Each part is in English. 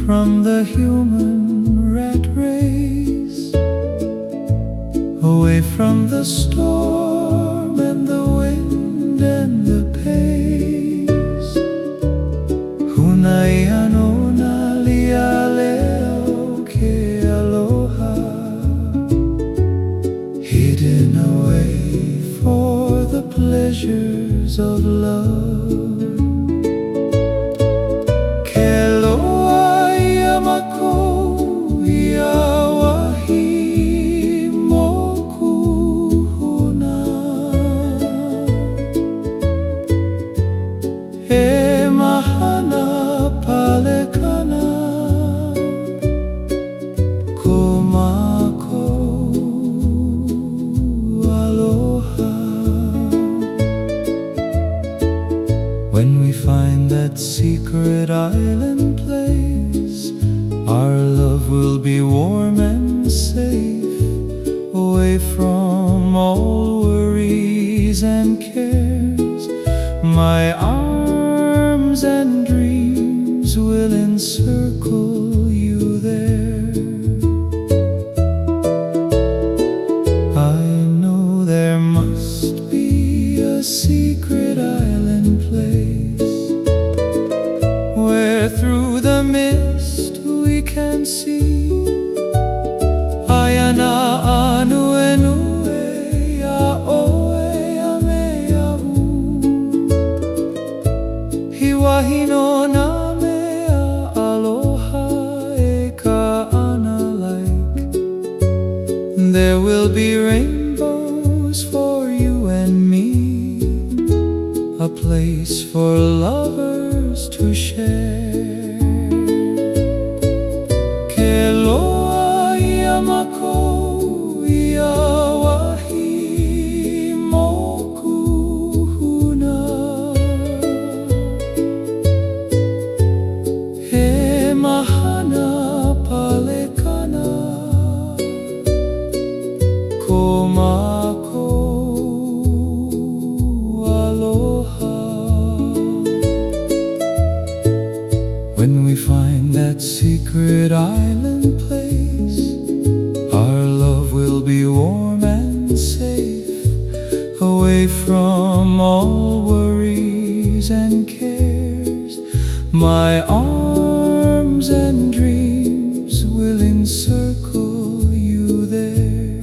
from the human rat race, away from the storm and the wind and the pace. Hunaya no nalia leo ke aloha, hidden away for the pleasures of love. When we find that secret island place, our love will be warm and safe, away from all worries and cares. My arms and dreams will encircle you there. I know there must be a secret island place, where through the mist we can see Ayana Anuenue Aoe Ameahu, Hiwahino Namea Aloha E Ka'ana like. There will be rainbows for you and me, a place for lovers to share. Ke loa ia mako ia wahi moku huna, he mahana palekana ko mako aloha. When we find that secret island place, our love will be warm and safe, away from all worries and cares. My arms and dreams will encircle you there.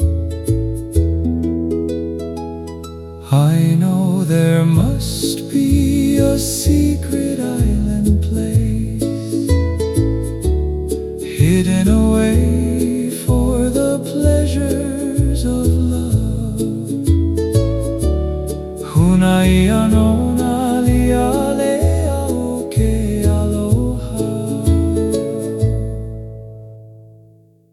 I know there must be a secret island place, hidden away for the pleasures of love. Hunaya no